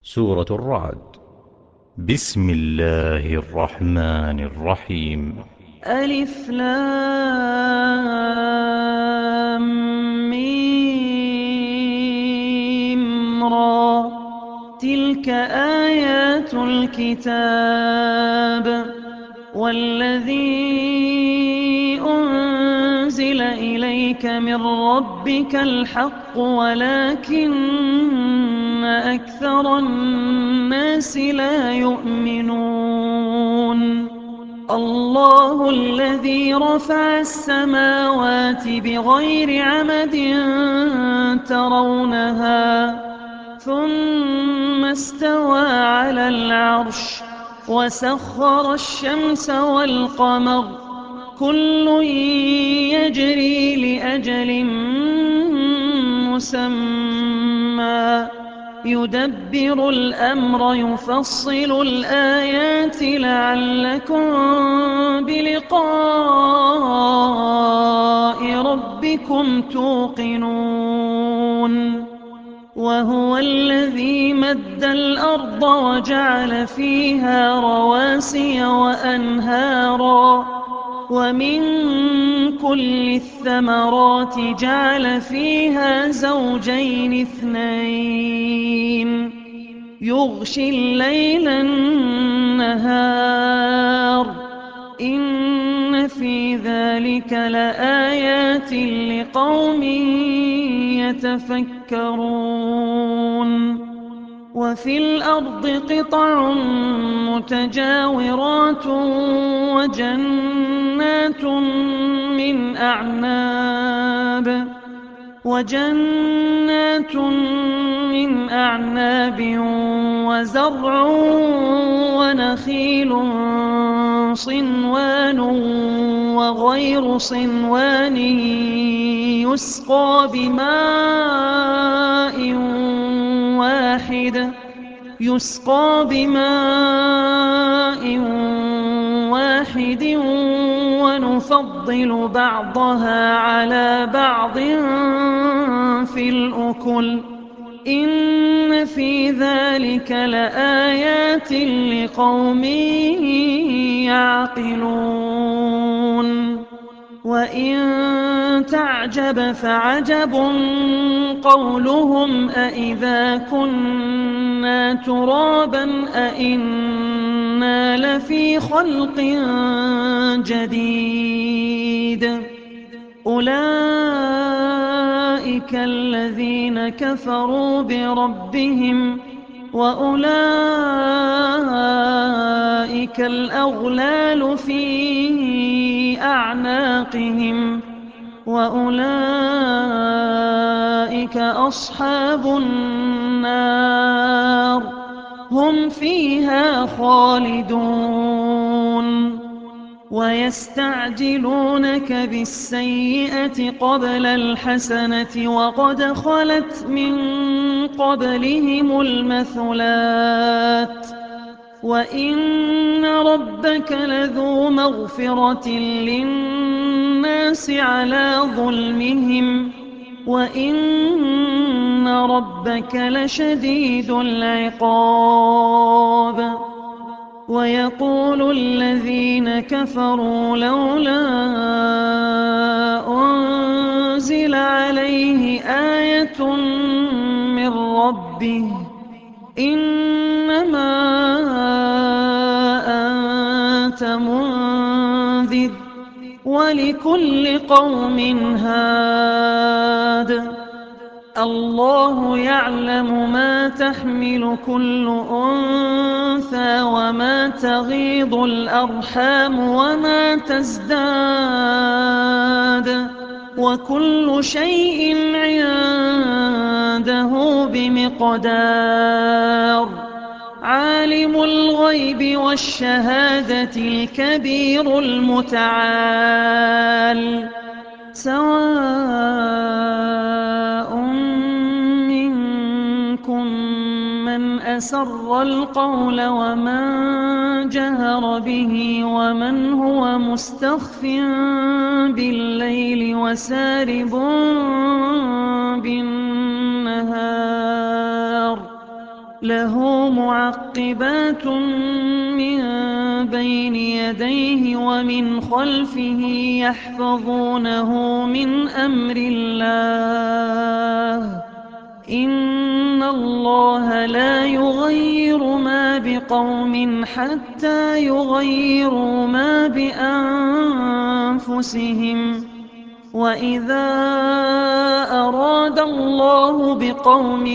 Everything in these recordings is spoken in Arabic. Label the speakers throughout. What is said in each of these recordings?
Speaker 1: سورة الرعد. بسم الله الرحمن الرحيم.
Speaker 2: ألف لام ميم را. تلك آيات الكتاب والذي أنزل إليك من ربك الحق ولكن أكثر الناس لا يؤمنون. الله الذي رفع السماوات بغير عمد ترونها ثم استوى على العرش وسخر الشمس والقمر كل يجري لأجل مسمى يدبر الأمر يفصل الآيات لعلكم بلقاء ربكم توقنون. وهو الذي مد الأرض وجعل فيها رواسي وأنهارا ومن كل الثمرات جعل فيها زوجين اثنين يغشي الليل النهار إن في ذلك لآيات لقوم يتفكرون. وفي الأرض قطع متجاورات وجنات من أعناب وزرع ونخيل صنوان وغير صنوان يسقى بماء واحد ونفضل بعضها على بعض في الأكل إن في ذلك لآيات لقوم يعقلون. وإن تعجب فعجب قولهم أإذا كنا ترابا أإنا لفي خلق جديد أولئك الذين كفروا بربهم وأولئك الأغلال في أعناقهم وأولئك أصحاب النار هم فيها خالدون. ويستعجلونك بالسيئة قبل الحسنة وقد خلت من قبلهم المثلات وإن ربك لذو مغفرة للناس على ظلمهم وإن ربك لشديد العقاب. ويقول الذين كفروا لولا أنزل عليه آية من ربه إنما أنت منذر ولكل قوم هاد. الله يعلم ما تحمل كل أنثى وما تغيض الأرحام وما تزداد وكل شيء عنده بمقدار. عالم الغيب والشهادة الكبير المتعال سواء منكم من أسر القول ومن جهر به ومن هو مستخف بالليل وسارب بالنهار له معقبات من بين يديه ومن خلفه يحفظونه من أمر الله إن الله لا يغير ما بقوم حتى يغيروا ما بأنفسهم وإذا أراد الله بقوم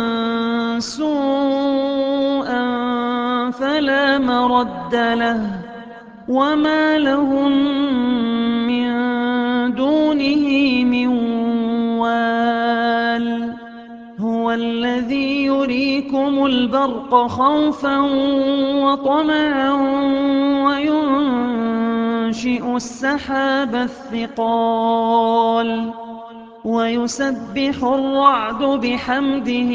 Speaker 2: سوءا فلا مرد له وما لهم من دونه من وال هو الذي يريكم البرق خوفا وطمعا وينشئ السحاب الثقال ويسبح الرعد بحمده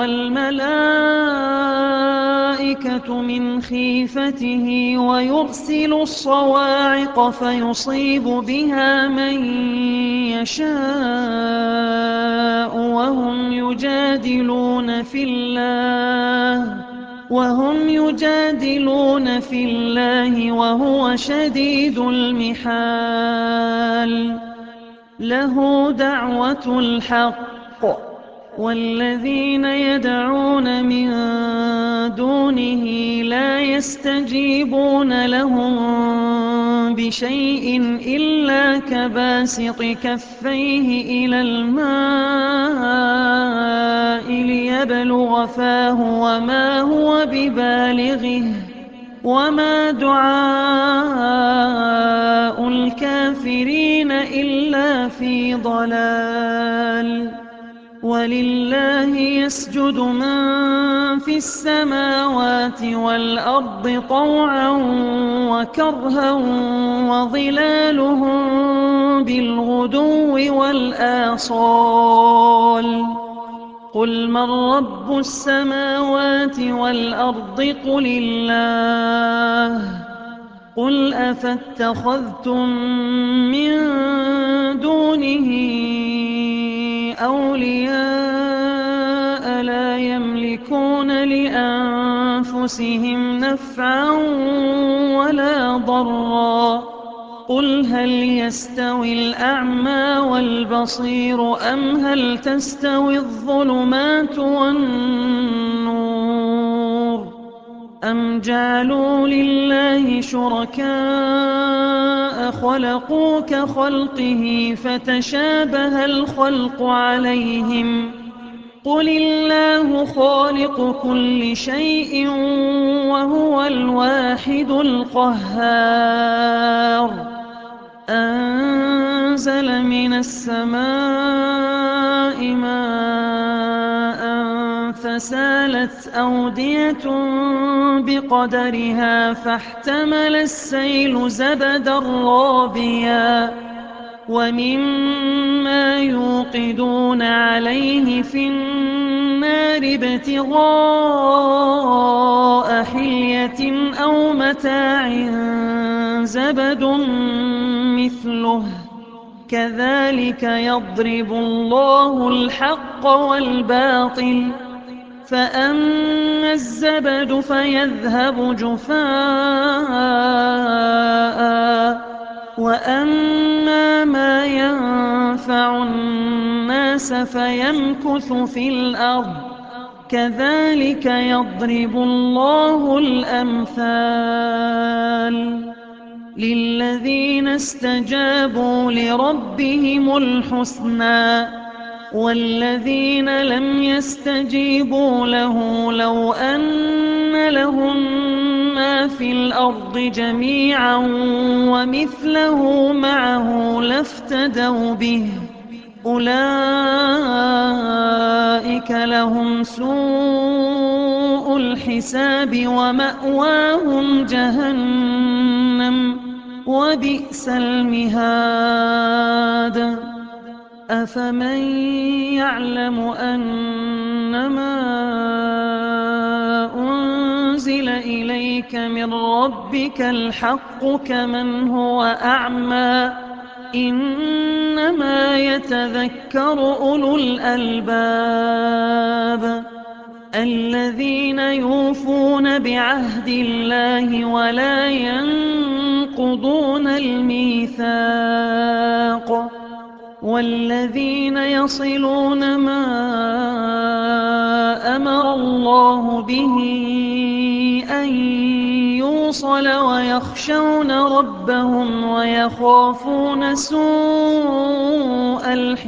Speaker 2: والملائكة من خيفته ويرسل الصواعق فيصيب بها من يشاء وهم يجادلون في الله وهو شديد المحال له دعوة الحق والذين يدعون من دونه لا يستجيبون لهم بشيء إلا كباسط كفيه إلى الماء ليبلغ فاه وما هو ببالغه وما دعاء الكافرين إلا في ضلال ولله يسجد من في السماوات والأرض طوعا وكرها وظلالهم بالغدو والآصال قل من رب السماوات والأرض قل الله قل أفاتخذتم من دونه أولياء لا يملكون لأنفسهم نفعا ولا ضرا قل هل يستوي الأعمى والبصير أم هل تستوي الظلمات والنور أم جعلوا لله شركاء خلقوا كخلقه فتشابه الخلق عليهم قل الله خالق كل شيء وهو الواحد القهار أنزل من السماء ماء فسالت أودية بقدرها فاحتمل السيل زبدا رابيا ومما يوقدون عليه في النار ابتغاء حلية أو متاع زبد مثله كذلك يضرب الله الحق والباطل فأما الزبد فيذهب جفاء وأما ما ينفع الناس فيمكث في الأرض كذلك يضرب الله الأمثال للذين استجابوا لربهم الحسنى والذين لم يستجيبوا له لو أن لهم ما في الأرض جميعا ومثله معه لافتدوا به أولئك لهم سوء الحساب ومأواهم جهنم وبئس المهاد أفمن يعلم أنما أنزل إليك من ربك الحق كمن هو أعمى إنما يتذكر أولو الألباب الذين يوفون بعهد الله ولا ينقضون الميثاق والذين يصلون ما أمر الله به أن يوصل ويخشون ربهم ويخافون سوء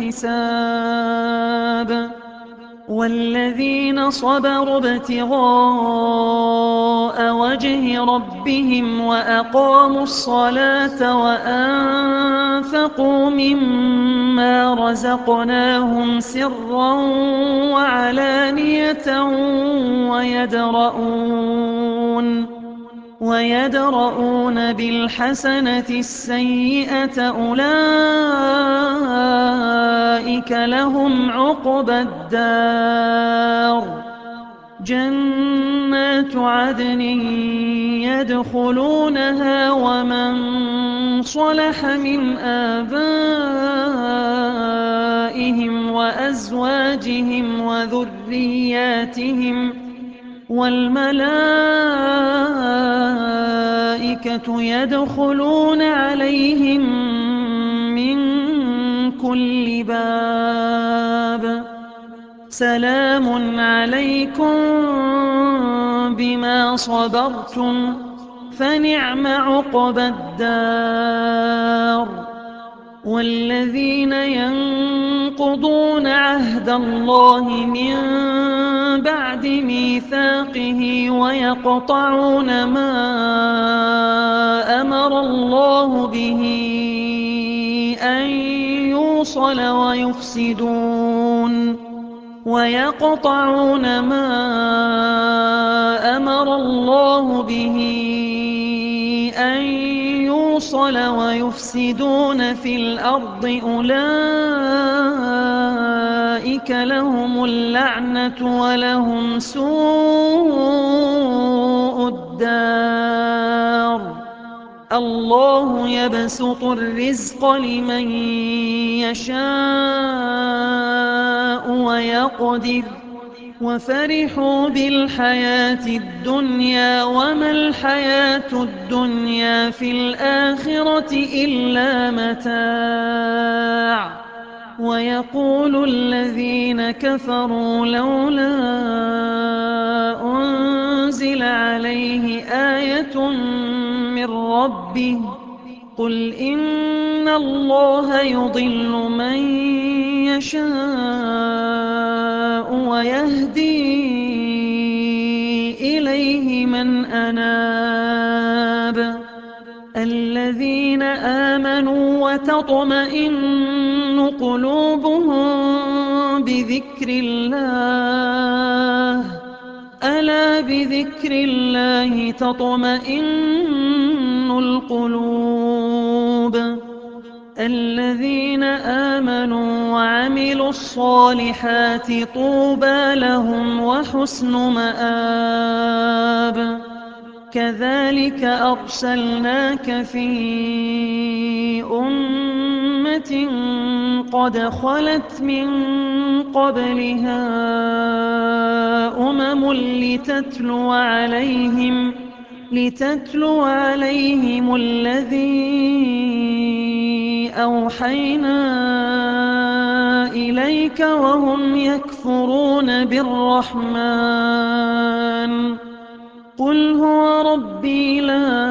Speaker 2: الحساب والذين صبروا ابتغاء وجه ربهم وأقاموا الصلاة وأنفقوا مما رزقناهم سرا وعلانية ويدرؤون بالحسنة السيئة أولئك لهم عقبى الدار جنات عدن يدخلونها ومن صلح من آبائهم وأزواجهم وذرياتهم والملائكة يدخلون عليهم من كل باب سلام عليكم بما صبرتم فنعم عقبى الدار والذين ينقضون عهد الله من بعد ميثاقه ويقطعون ما أمر الله به أن يوصل ويقطعون ما أمر الله به أن يوصل ويفسدون في الأرض أولئك لهم اللعنة ولهم سوء الدار الله يبسط الرزق لمن يشاء ويقدر وفرحوا بالحياة الدنيا وما الحياة الدنيا في الآخرة إلا متاع ويقول الذين كفروا لولا أنزل عليه آية من ربه قل إن الله يضل من يشاء ويهدي إليه من أناب الذين آمنوا وتطمئن قلوبهم بذكر الله ألا بذكر الله تطمئن القلوب الذين آمنوا وعملوا الصالحات طوبى لهم وحسن مآب كذلك أرسلناك في أمة قد خلت من قبلها أمم لتتلو عليهم الذي أوحينا إليك وهم يكفرون بالرحمن قل هو ربي لا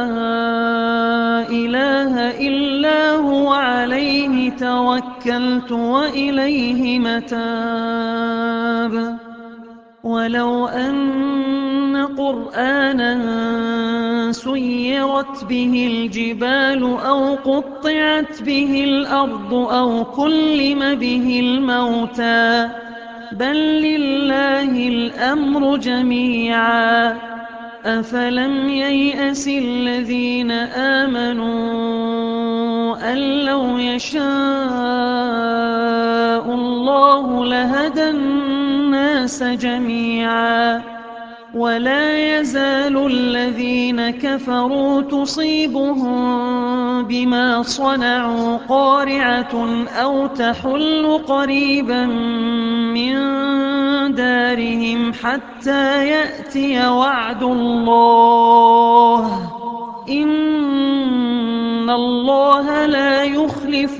Speaker 2: إله إلا هو عليه توكلت وإليه متاب ولو أن قرآنا سيرت به الجبال أو قطعت به الأرض أو كلم به الموتى بل لله الأمر جميعا أفلم ييأس الذين آمنوا أن لو يشاء الله لهدى الناس جميعا ولا يزال الذين كفروا تصيبهم بما صنعوا قارعة أو تحل قريبا من دارهم حتى يأتي وعد الله إن الله لا يخلف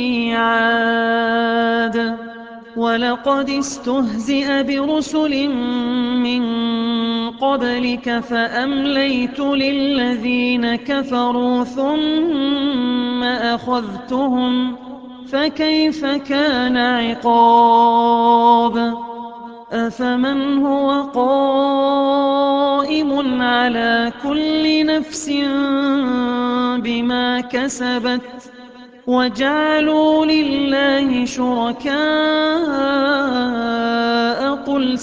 Speaker 2: الميعاد ولقد استهزئ برسل من قبلك فأمليت للذين كفروا ثم أخذتهم فكيف كان عقاب أفمن هو قائم على كل نفس بما كسبت وجعلوا لله شركاء قل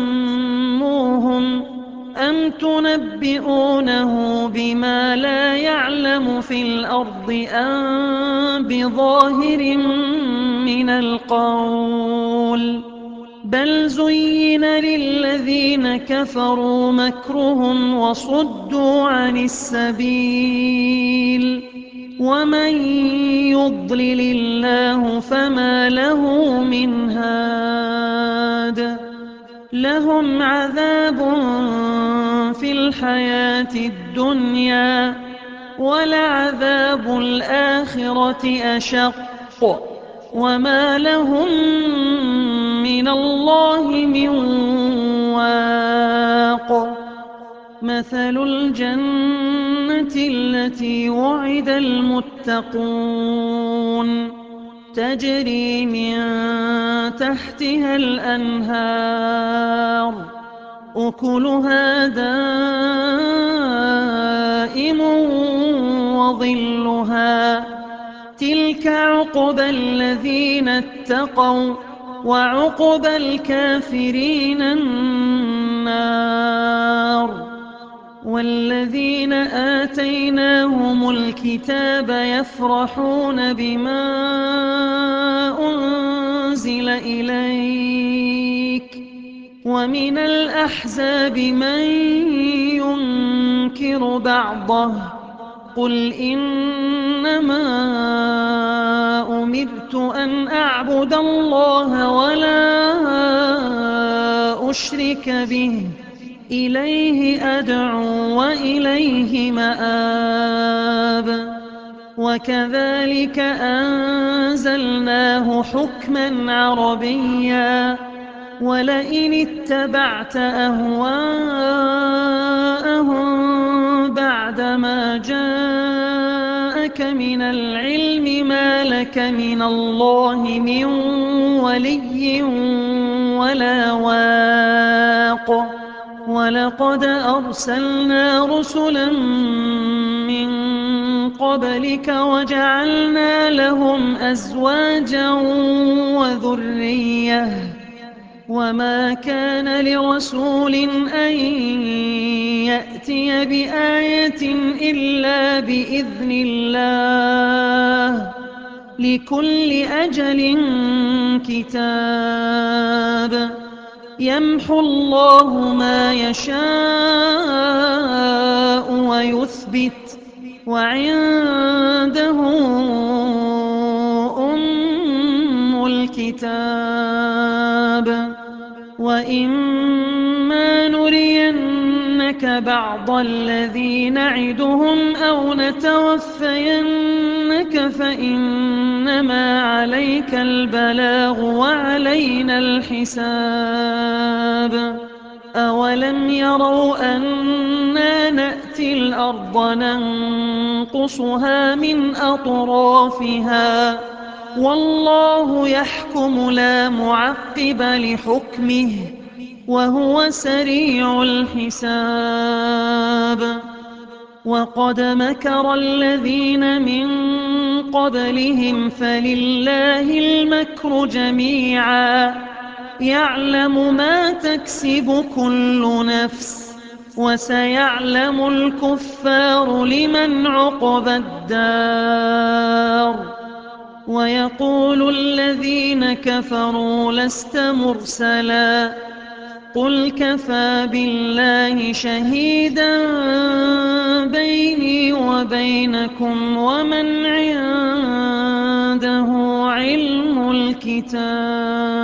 Speaker 2: سموهم أم تنبئونه بما لا يعلم في الأرض أم بظاهر من القول بل زين للذين كفروا مكرهم وصدوا عن السبيل ومن يضلل الله فما له من هاد لهم عذاب في الحياة الدنيا ولعذاب الآخرة أشق وما لهم من الله من واق مثل الجنة التي وعد المتقون تجري من تحتها الأنهار أكلها دائم وظلها تلك عقبى الذين اتقوا وعقبى الكافرين النار والذين آتيناهم الكتاب يفرحون بما أنزل إليك ومن الأحزاب من ينكر بعضه قل إنما أمرت أن أعبد الله ولا أشرك به إليه أدعو وإليه مآب وكذلك أنزلناه حكما عربيا ولئن اتبعت أهواءهم بعدما جاءك من العلم ما لك من الله من ولي ولا واق ولقد أرسلنا رسلا من قبلك وجعلنا لهم أزواجا وذرية وما كان لرسول أن يأتي بآية إلا بإذن الله لكل أجل كتاب يمحو الله ما يشاء ويثبت وعنده أم الكتاب وإما نرينك بعض الذي نعدهم أو نتوفينك فإنما عليك البلاغ وعلينا الحساب أولم يروا أنا نأتي الأرض ننقصها من أطرافها والله يحكم لا معقب لحكمه وهو سريع الحساب وقد مكر الذين من قبلهم فلله المكر جميعا يعلم ما تكسب كل نفس وسيعلم الكفار لمن عقبى الدار ويقول الذين كفروا لست مرسلا قل كفى بالله شهيدا بيني وبينكم ومن عنده علم الكتاب